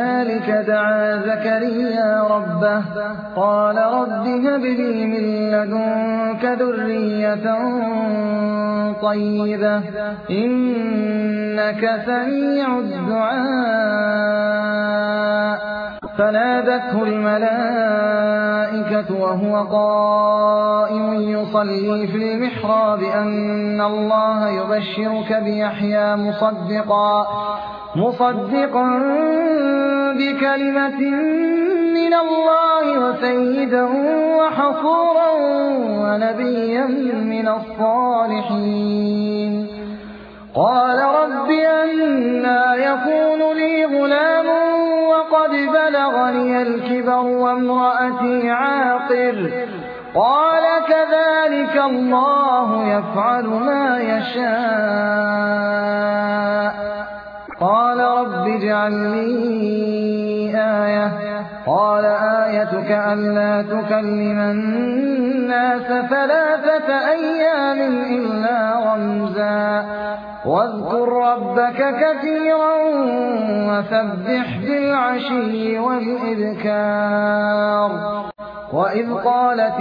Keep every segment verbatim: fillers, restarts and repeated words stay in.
هنالك دعا زكريا ربه قال رب هب لي من لدنك ذرية طيبة إنك سميع الدعاء فنادته الملائكة وهو قائم يصلي في المحراب أن الله يبشرك بيحيى مصدقا مصدقا بكلمة من الله وسيدا وحصورا ونبيا من الصالحين قال رب أنى يكون لي غلام وقد بلغني الكبر وامرأتي عاقر قال كذلك الله يفعل ما يشاء قال رب اجعل لي آية قال آيتك ألا تكلم الناس ثلاثة أيام إلا رمزا واذكر ربك كثيرا وسبح بالعشي والإذكار وإذ قالت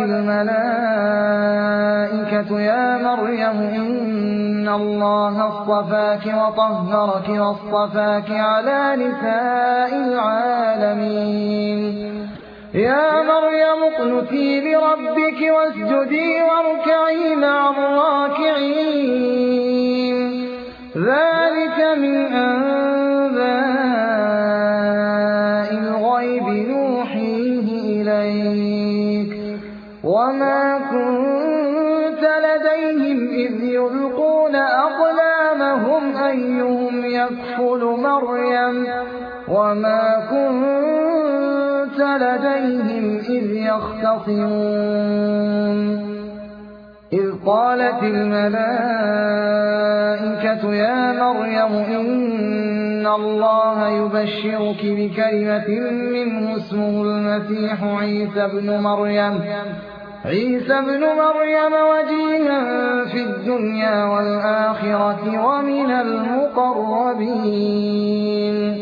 الملائكة يا مريم إن الله اصطفاك وطهرك واصطفاك على نساء العالمين يا مريم اقنتي لربك واسجدي واركعي مع الراكعين ذلك من أنباء الغيب نوحيه إليك وما كنت لديهم إذ يلقون أقلامهم أيهم يكفل مريم وما كنت لديهم إذ يختصمون إذ قالت الملائكة يا مريم إن الله يبشرك بكلمة منه اسمه المسيح عيسى ابن مريم عيسى ابن مريم وجيها في الدنيا والآخرة ومن المقربين